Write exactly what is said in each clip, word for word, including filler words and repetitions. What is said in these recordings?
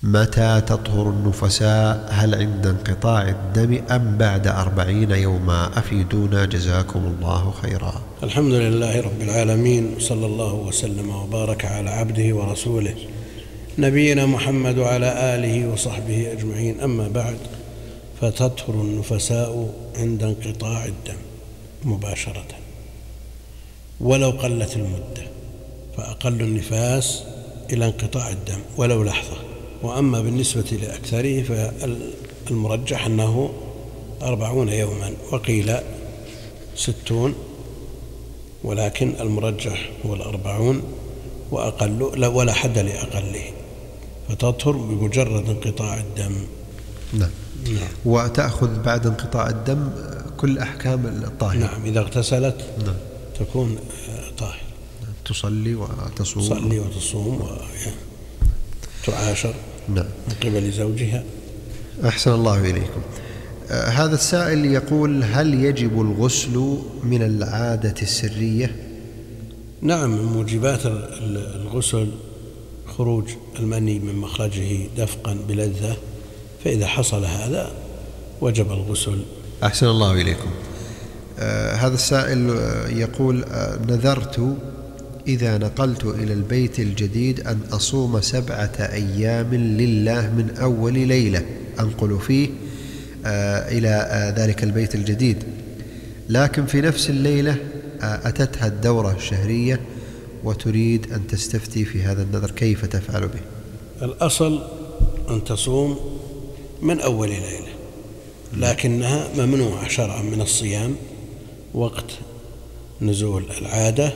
متى تطهر النفساء؟ هل عند انقطاع الدم أم بعد أربعين يوما؟ أفيدونا جزاكم الله خيرا. الحمد لله رب العالمين، صلى الله وسلم وبارك على عبده ورسوله نبينا محمد وعلى آله وصحبه أجمعين. أما بعد، فتطهر النفساء عند انقطاع الدم مباشرة ولو قلت المدة، فأقل النفاس إلى انقطاع الدم ولو لحظة. وأما بالنسبة لأكثره فالمرجح أنه أربعون يوما، وقيل ستون، ولكن المرجح هو الأربعون وأقل، ولا حد لأقله، فتطهر بمجرد انقطاع الدم. نعم. نعم. وتأخذ بعد انقطاع الدم كل أحكام الطاهر. نعم، إذا اغتسلت نعم. تكون طاهر، تصلي وتصوم تصلي وتصوم وتعاشر نعم. من قبل زوجها. أحسن الله إليكم. آه هذا السائل يقول: هل يجب الغسل من العادة السرية؟ نعم، من موجبات الغسل خروج المني من مخرجه دفقا بلذة، فإذا حصل هذا وجب الغسل. أحسن الله إليكم. آه هذا السائل يقول: آه نذرت إذا نقلت إلى البيت الجديد أن أصوم سبعة أيام لله من أول ليلة أنقل فيه آه إلى آه ذلك البيت الجديد، لكن في نفس الليلة آه أتتها الدورة الشهرية وتريد أن تستفتي في هذا النذر، كيف تفعل به؟ الأصل أن تصوم من أول ليلة، لكنها ممنوعة شرعا من الصيام وقت نزول العادة،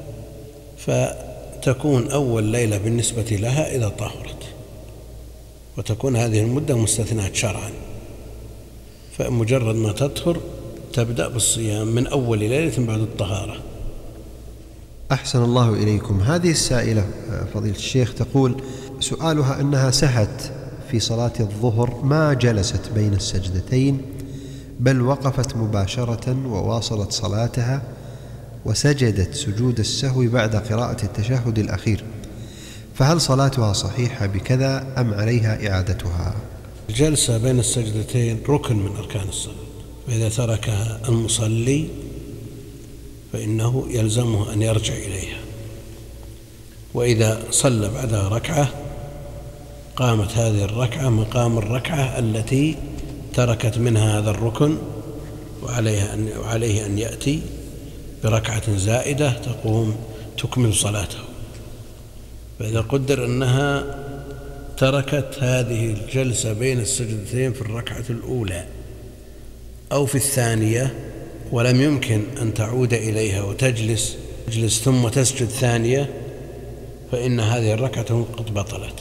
فتكون أول ليلة بالنسبة لها إذا طهرت، وتكون هذه المدة مستثناة شرعا، فمجرد ما تطهر تبدأ بالصيام من أول ليلة بعد الطهارة. أحسن الله إليكم. هذه السائلة فضيلة الشيخ تقول سؤالها أنها سهت في صلاة الظهر، ما جلست بين السجدتين بل وقفت مباشرة وواصلت صلاتها، وسجدت سجود السهو بعد قراءة التشهد الأخير، فهل صلاتها صحيحة بكذا أم عليها إعادتها؟ الجلسة بين السجدتين ركن من أركان الصلاة، فإذا تركها المصلي فإنه يلزمه أن يرجع إليها، وإذا صلى بعدها ركعة قامت هذه الركعة مقام الركعة التي تركت منها هذا الركن، وعليها أن وعليه أن يأتي بركعة زائدة تقوم تكمل صلاته. فإذا قدر أنها تركت هذه الجلسة بين السجدتين في الركعة الأولى أو في الثانية ولم يمكن أن تعود إليها وتجلس تجلس ثم تسجد ثانية، فإن هذه الركعة قد بطلت،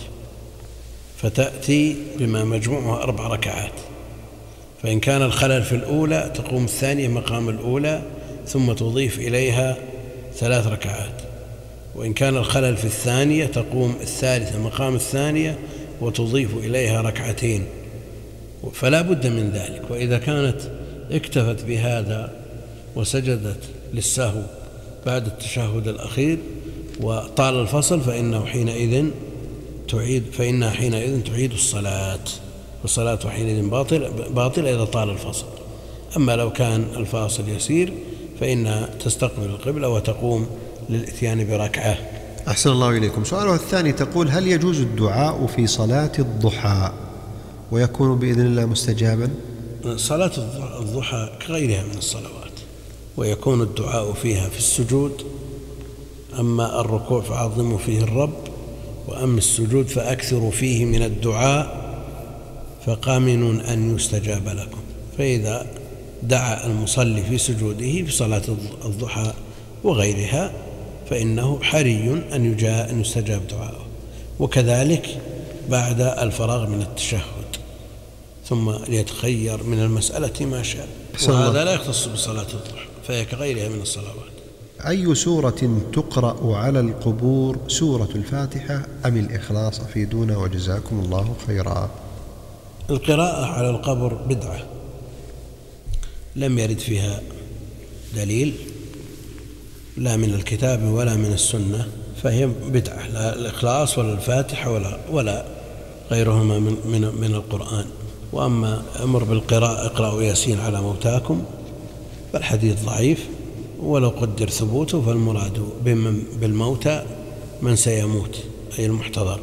فتأتي بما مجموعها أربع ركعات. فإن كان الخلل في الأولى تقوم الثانية مقام الأولى ثم تضيف إليها ثلاث ركعات، وإن كان الخلل في الثانية تقوم الثالثة مقام الثانية وتضيف إليها ركعتين، فلا بد من ذلك. وإذا كانت اكتفت بهذا وسجدت للسهو بعد التشهد الأخير وطال الفصل فإنه حينئذ تعيد فإنها حينئذ تعيد الصلاة، والصلاة حينئذ باطل باطل إذا طال الفصل. أما لو كان الفاصل يسير فإنها تستقبل القبلة وتقوم للإتيان بركعة. أحسن الله إليكم. سؤالها الثاني تقول: هل يجوز الدعاء في صلاة الضحى ويكون بإذن الله مستجابا؟ صلاة الضحى كغيرها من الصلوات، ويكون الدعاء فيها في السجود، أما الركوع فعظموا فيه الرب، وأما السجود فأكثروا فيه من الدعاء فقامنون أن يستجاب لكم. فإذا دعا المصلي في سجوده في صلاة الضحى وغيرها فإنه حري أن يجاء أن يستجاب دعاءه، وكذلك بعد الفراغ من التشهد ثم ليتخير من المسألة ما شاء، وهذا لا يختص بصلاة الضحى فهي كغيرها من الصلوات. أي سورة تقرأ على القبور، سورة الفاتحة أم الإخلاص؟ أفيدونا وجزاكم الله خيرا. القراءة على القبر بدعة لم يرد فيها دليل لا من الكتاب ولا من السنة، فهي بدعة، لا الإخلاص ولا الفاتحة ولا, ولا غيرهما من, من, من القرآن. وأما أمر بالقراءة اقرأوا ياسين على موتاكم فالحديث ضعيف، ولو قدر ثبوته فالمراد بالموتى من سيموت أي المحتضر،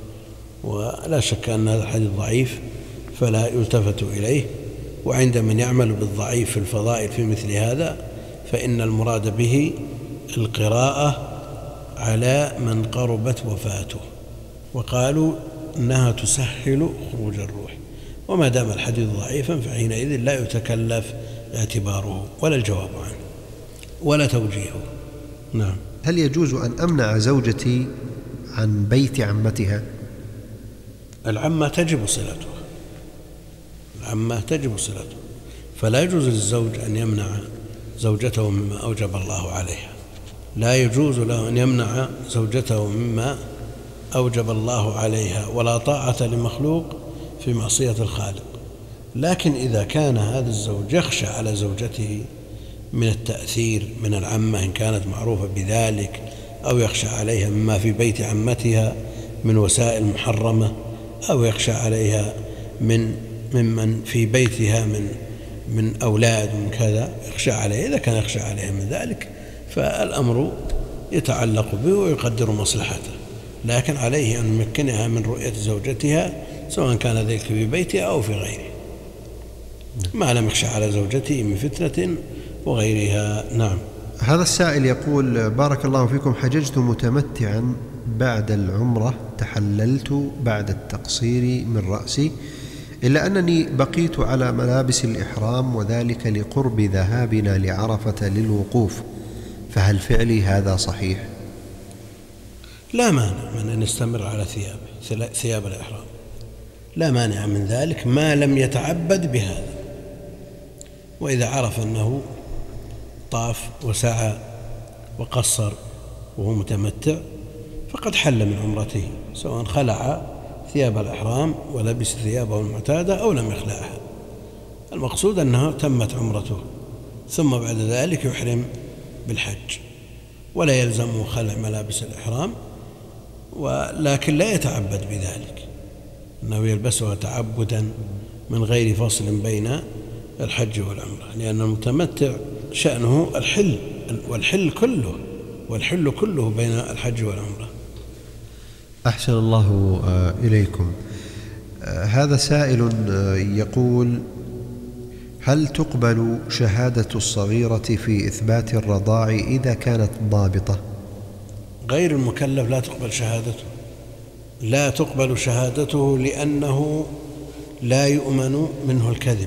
ولا شك أن هذا الحديث ضعيف فلا يلتفت إليه. وعند من يعمل بالضعيف في الفضائل في مثل هذا فإن المراد به القراءة على من قربت وفاته، وقالوا إنها تسهل خروج الروح، وما دام الحديث ضعيفا فحينئذ لا يتكلف اعتباره ولا الجواب عنه ولا توجيهه. نعم. هل يجوز أن أمنع زوجتي عن بيت عمتها؟ العمة تجب صلتها، العمة تجب صلتها، فلا يجوز للزوج أن يمنع زوجته مما أوجب الله عليها، لا يجوز له أن يمنع زوجته مما أوجب الله عليها، ولا طاعة لمخلوق في معصية الخالق. لكن إذا كان هذا الزوج يخشى على زوجته من التأثير من العمة إن كانت معروفة بذلك، أو يخشى عليها مما في بيت عمتها من وسائل محرمة، أو يخشى عليها من ممن في بيتها من من أولاد من كذا، يخشى عليها. إذا كان يخشى عليها من ذلك فالأمر يتعلق به ويقدر مصلحته، لكن عليه أن يمكنها من رؤية زوجتها سواء كان ذلك في بيتها أو في غيره، ما لم يخشى على زوجته من فتنة وغيرها. نعم. هذا السائل يقول: بارك الله فيكم، حججت متمتعا بعد العمرة، تحللت بعد التقصير من رأسي، إلا أنني بقيت على ملابس الإحرام، وذلك لقرب ذهابنا لعرفة للوقوف، فهل فعلي هذا صحيح؟ لا مانع من أن يستمر على ثيابه ثياب الإحرام، لا مانع من ذلك ما لم يتعبد بهذا. وإذا عرف أنه طاف وسعى وقصر وهو متمتع فقد حل من عمرته، سواء خلع ثياب الإحرام ولبس ثيابه المعتادة أو لم يخلعها. المقصود أنها تمت عمرته، ثم بعد ذلك يحرم بالحج، ولا يلزمه خلع ملابس الإحرام، ولكن لا يتعبد بذلك، أنه يلبسها تعبدا من غير فصل بين الحج والعمرة، لأن المتمتع شأنه الحل، والحل كله والحل كله بين الحج والعمرة. أحسن الله إليكم. هذا سائل يقول: هل تقبل شهادة الصغيرة في إثبات الرضاع إذا كانت ضابطة؟ غير المكلف لا تقبل شهادته، لا تقبل شهادته لأنه لا يؤمن منه الكذب،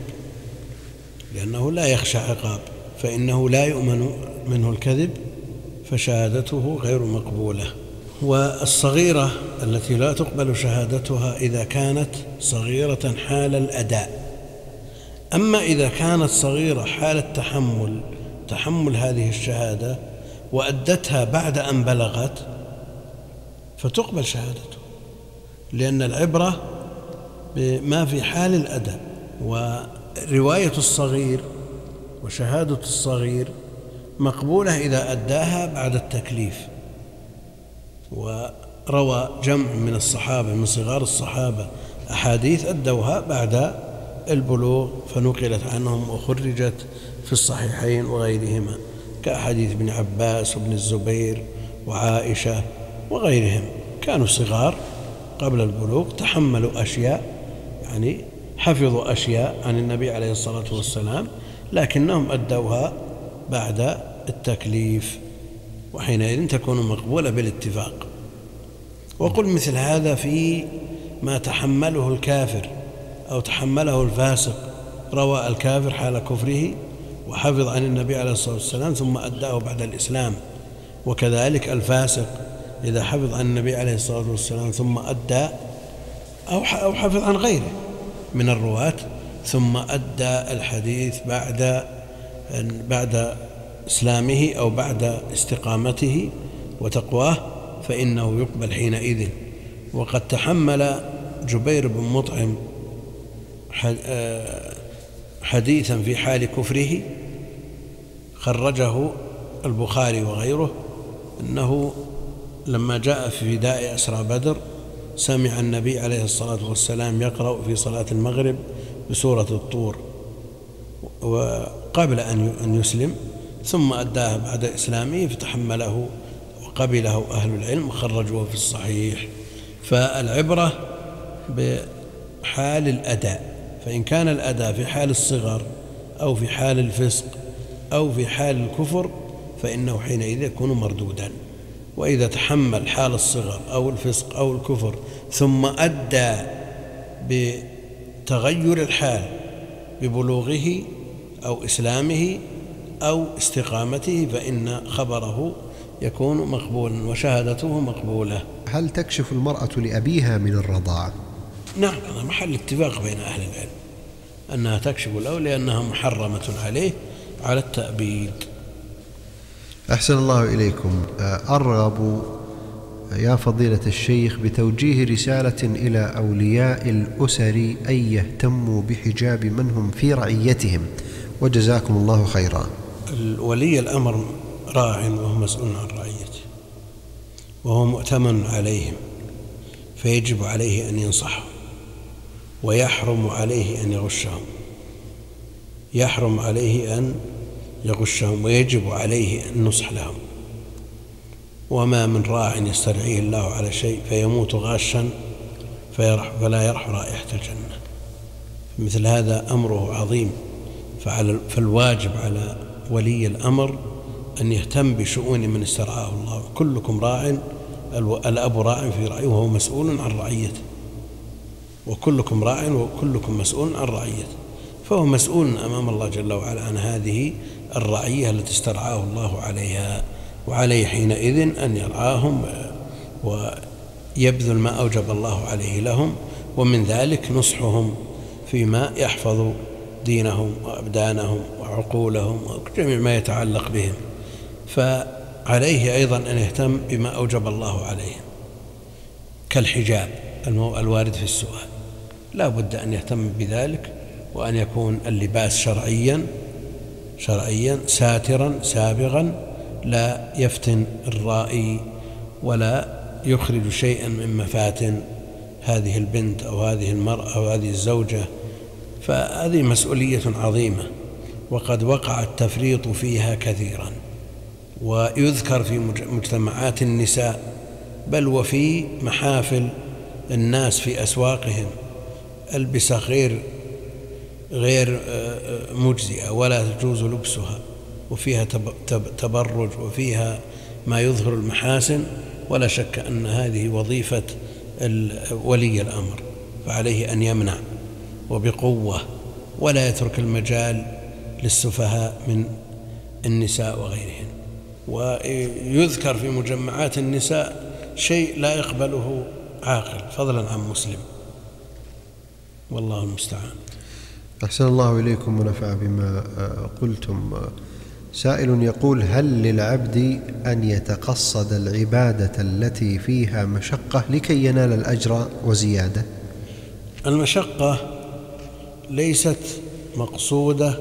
لأنه لا يخشى عقاب، فإنه لا يؤمن منه الكذب، فشهادته غير مقبولة. والصغيرة التي لا تقبل شهادتها إذا كانت صغيرة حال الأداء. أما إذا كانت صغيرة حال التحمل تحمل هذه الشهادة وأدتها بعد أن بلغت فتقبل شهادته، لأن العبرة بما في حال الأداء. ورواية الصغير وشهادة الصغير مقبولة إذا أداها بعد التكليف. وروى جمع من الصحابة من صغار الصحابة أحاديث أدوها بعد البلوغ فنقلت عنهم وخرجت في الصحيحين وغيرهما، كأحاديث ابن عباس وابن الزبير وعائشة وغيرهم، كانوا صغار قبل البلوغ تحملوا أشياء، يعني حفظوا أشياء عن النبي عليه الصلاة والسلام، لكنهم أدوها بعد التكليف، وحينئذ تكون مقبولة بالاتفاق. وقل مثل هذا في ما تحمله الكافر أو تحمله الفاسق، روى الكافر حال كفره وحفظ عن النبي عليه الصلاة والسلام ثم أداه بعد الإسلام، وكذلك الفاسق إذا حفظ عن النبي عليه الصلاة والسلام ثم أدى أو حفظ عن غيره من الرواة ثم أدى الحديث بعد بعد إسلامه أو بعد استقامته وتقواه فإنه يقبل حينئذ. وقد تحمل جبير بن مطعم حديثا في حال كفره خرجه البخاري وغيره، أنه لما جاء في فداء أسرى بدر سمع النبي عليه الصلاة والسلام يقرأ في صلاة المغرب بسورة الطور وقبل أن يسلم، ثم أداها بعد إسلامه فتحمله وقبله أهل العلم وخرجوه في الصحيح. فالعبرة بحال الأداء، فإن كان الأداء في حال الصغر أو في حال الفسق أو في حال الكفر فإنه حينئذ يكون مردودا. وإذا تحمل حال الصغر أو الفسق أو الكفر ثم أدى بتغير الحال ببلوغه أو إسلامه أو استقامته فإن خبره يكون مقبولا وشهادته مقبولة. هل تكشف المرأة لأبيها من الرضاعة؟ نعم، هذا محل اتفاق بين أهل العلم أنها تكشف له لأنها محرمة عليه على التأبيد. أحسن الله إليكم. أرغب يا فضيلة الشيخ بتوجيه رسالة إلى أولياء الأسر أن يهتموا بحجاب من هم في رعيتهم، وجزاكم الله خيرا. ولي الأمر راع وهو مسؤول عن رعيته وهو مؤتمن عليهم، فيجب عليه أن ينصحهم ويحرم عليه أن يغشهم، يحرم عليه أن يغشهم ويجب عليه النصح لهم. وما من راع يسترعيه الله على شيء فيموت غاشا فلا يرح رائحة الجنة. مثل هذا أمره عظيم، فالواجب على ولي الأمر أن يهتم بشؤون من استرعاه الله. كلكم راع، الأب راع في رعيه وهو مسؤول عن رعيته، وكلكم راع وكلكم مسؤول عن رعيته، فهو مسؤول أمام الله جل وعلا عن هذه الرعية التي استرعاه الله عليها، وعليه حينئذ أن يرعاهم ويبذل ما أوجب الله عليه لهم، ومن ذلك نصحهم فيما يحفظ دينهم وأبدانهم وعقولهم وجميع ما يتعلق بهم. فعليه أيضا أن يهتم بما أوجب الله عليه كالحجاب الوارد في السؤال، لا بد أن يهتم بذلك، وأن يكون اللباس شرعيا شرعيا ساترا سابغا لا يفتن الرائي ولا يخرج شيئا من مفاتن هذه البنت أو هذه المرأة أو هذه الزوجة. فهذه مسؤولية عظيمة وقد وقع التفريط فيها كثيرا، ويذكر في مجتمعات النساء بل وفي محافل الناس في أسواقهم ألبسة غير غير مجزئة ولا تجوز لبسها، وفيها تبرج وفيها ما يظهر المحاسن، ولا شك أن هذه وظيفة ولي الأمر، فعليه أن يمنع وبقوة ولا يترك المجال للسفهاء من النساء وغيرهن. ويذكر في مجمعات النساء شيء لا يقبله عاقل فضلا عن مسلم، والله المستعان. أحسن الله إليكم ونفع بما قلتم. سائل يقول: هل للعبد أن يتقصد العبادة التي فيها مشقة لكي ينال الأجر وزيادة؟ المشقة ليست مقصودة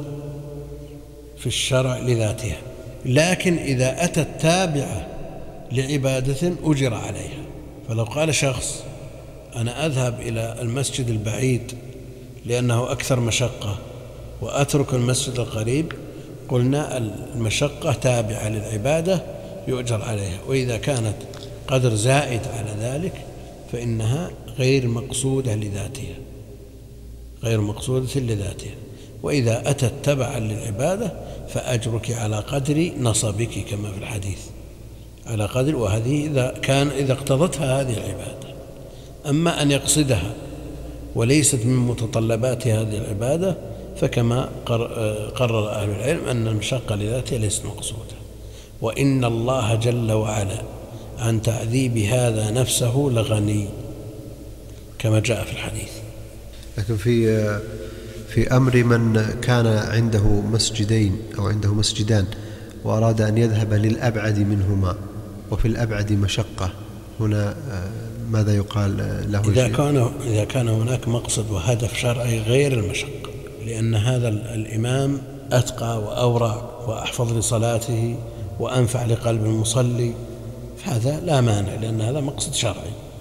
في الشرع لذاتها، لكن إذا أتت تابعة لعبادة أجر عليها. فلو قال شخص: أنا أذهب إلى المسجد البعيد لأنه أكثر مشقة وأترك المسجد القريب، قلنا المشقة تابعة للعبادة يؤجر عليها، وإذا كانت قدر زائد على ذلك فإنها غير مقصودة لذاتها غير مقصودة لذاتها وإذا أتت تبعا للعبادة فأجرك على قدر نصبك كما في الحديث، على قدر، وهذه إذا كان إذا اقتضتها هذه العبادة. أما أن يقصدها وليست من متطلبات هذه العبادة فكما قرر أهل العلم أن المشقة لذاتها ليست مقصودة، وإن الله جل وعلا عن تعذيب هذا نفسه لغني كما جاء في الحديث. لكن في في أمر من كان عنده مسجدين أو عنده مسجدان وأراد أن يذهب للأبعد منهما وفي الأبعد مشقة، هنا ماذا يقال له؟ إذا كان إذا كان هناك مقصد وهدف شرعي غير المشقة، لأن هذا الإمام أتقى وأورع وأحفظ لصلاته وأنفع لقلب المصلي، فهذا لا مانع، لأن هذا مقصد شرعي.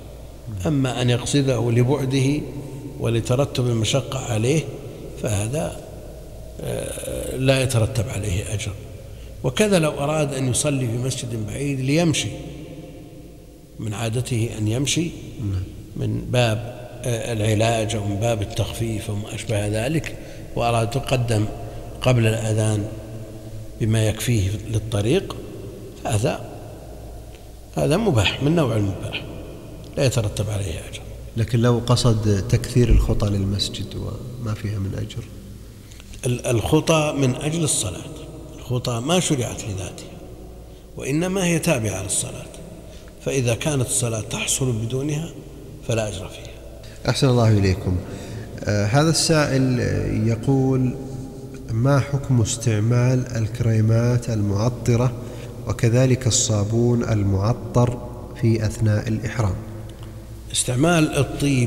أما أن يقصده لبعده ولترتب المشقة عليه فهذا لا يترتب عليه أجر. وكذا لو أراد أن يصلي في مسجد بعيد ليمشي، من عادته أن يمشي من باب العلاج أو من باب التخفيف وما أشبه ذلك، وأراد تقدم قبل الأذان بما يكفيه للطريق، هذا هذا مباح من نوع المباح لا يترتب عليه أجر. لكن لو قصد تكثير الخطى للمسجد وما فيها من أجر؟ الخطى من أجل الصلاة، الخطى ما شرعت لذاتها وإنما هي تابعة للصلاة، فإذا كانت الصلاة تحصل بدونها فلا أجر فيها. أحسن الله إليكم. آه هذا السائل يقول: ما حكم استعمال الكريمات المعطرة وكذلك الصابون المعطر في أثناء الإحرام؟ استعمال الطيب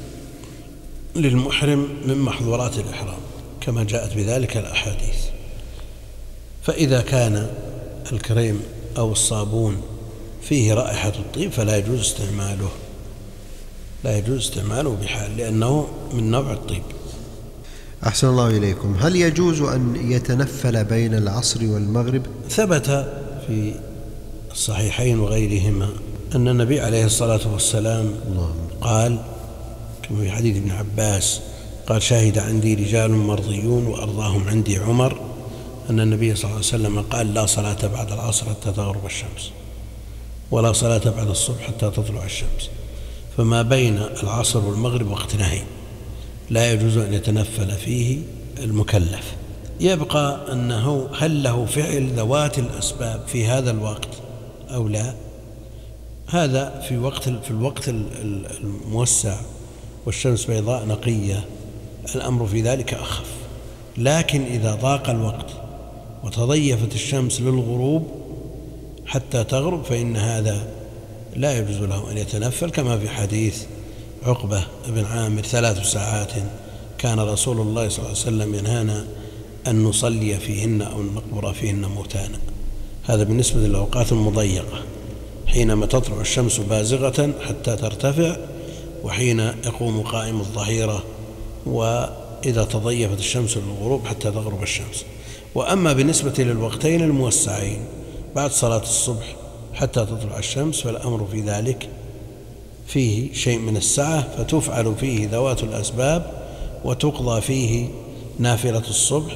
للمحرم من محظورات الإحرام كما جاءت بذلك الأحاديث، فإذا كان الكريم أو الصابون فيه رائحة الطيب فلا يجوز استعماله، لا يجوز استعماله بحال، لأنه من نوع الطيب. أحسن الله إليكم. هل يجوز أن يتنفل بين العصر والمغرب؟ ثبت في الصحيحين وغيرهما أن النبي عليه الصلاة والسلام قال كما في حديث ابن عباس قال: شهد عندي رجال مرضيون وأرضاهم عندي عمر، أن النبي صلى الله عليه وسلم قال: لا صلاة بعد العصر حتى تغرب الشمس، ولا صلاة بعد الصبح حتى تطلع الشمس، فما بين العصر والمغرب وقت نهي لا يجوز أن يتنفل فيه المكلف. يبقى أنه هل له فعل ذوات الأسباب في هذا الوقت أو لا؟ هذا في وقت في الوقت الموسع والشمس بيضاء نقية الأمر في ذلك أخف، لكن إذا ضاق الوقت وتضيفت الشمس للغروب حتى تغرب فإن هذا لا يجوز له أن يتنفل، كما في حديث عقبة بن عامر: ثلاث ساعات كان رسول الله صلى الله عليه وسلم ينهانا أن نصلي فيهن أو نقبر فيهن موتانا. هذا بالنسبة للأوقات المضيقة، حينما تطلع الشمس بازغة حتى ترتفع، وحين يقوم قائم الظهيرة، وإذا تضيفت الشمس للغروب حتى تغرب الشمس. وأما بالنسبة للوقتين الموسعين بعد صلاة الصبح حتى تطلع الشمس فالأمر في ذلك فيه شيء من السعة، فتفعل فيه ذوات الأسباب وتقضى فيه نافلة الصبح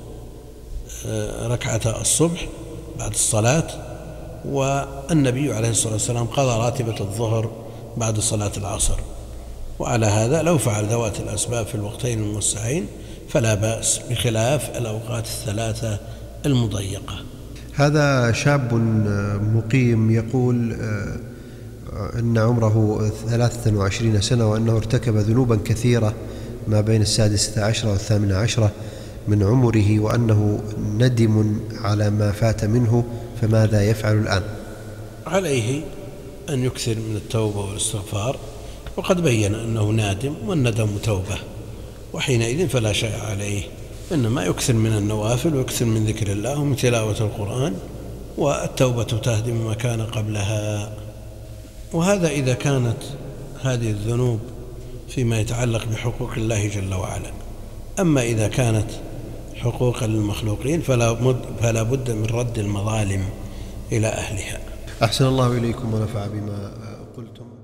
ركعة الصبح بعد الصلاة، والنبي عليه الصلاة والسلام قضى راتبة الظهر بعد صلاة العصر. وعلى هذا لو فعل ذوات الأسباب في الوقتين الموسعين فلا بأس، بخلاف الأوقات الثلاثة المضيقة. هذا شاب مقيم يقول أن عمره ثلاثة وعشرين سنة وأنه ارتكب ذنوبا كثيرة ما بين السادسة عشرة والثامنة عشرة من عمره، وأنه ندم على ما فات منه، فماذا يفعل الآن؟ عليه أن يكثر من التوبة والاستغفار، وقد بين أنه نادم والندم توبة، وحينئذ فلا شيء عليه، إنما يكثر من النوافل ويكثر من ذكر الله ومن تلاوة القرآن، والتوبة تهدم ما كان قبلها. وهذا إذا كانت هذه الذنوب فيما يتعلق بحقوق الله جل وعلا. أما إذا كانت حقوقا للمخلوقين فلا بد من رد المظالم إلى أهلها. أحسن الله إليكم ونفع بما قلتم.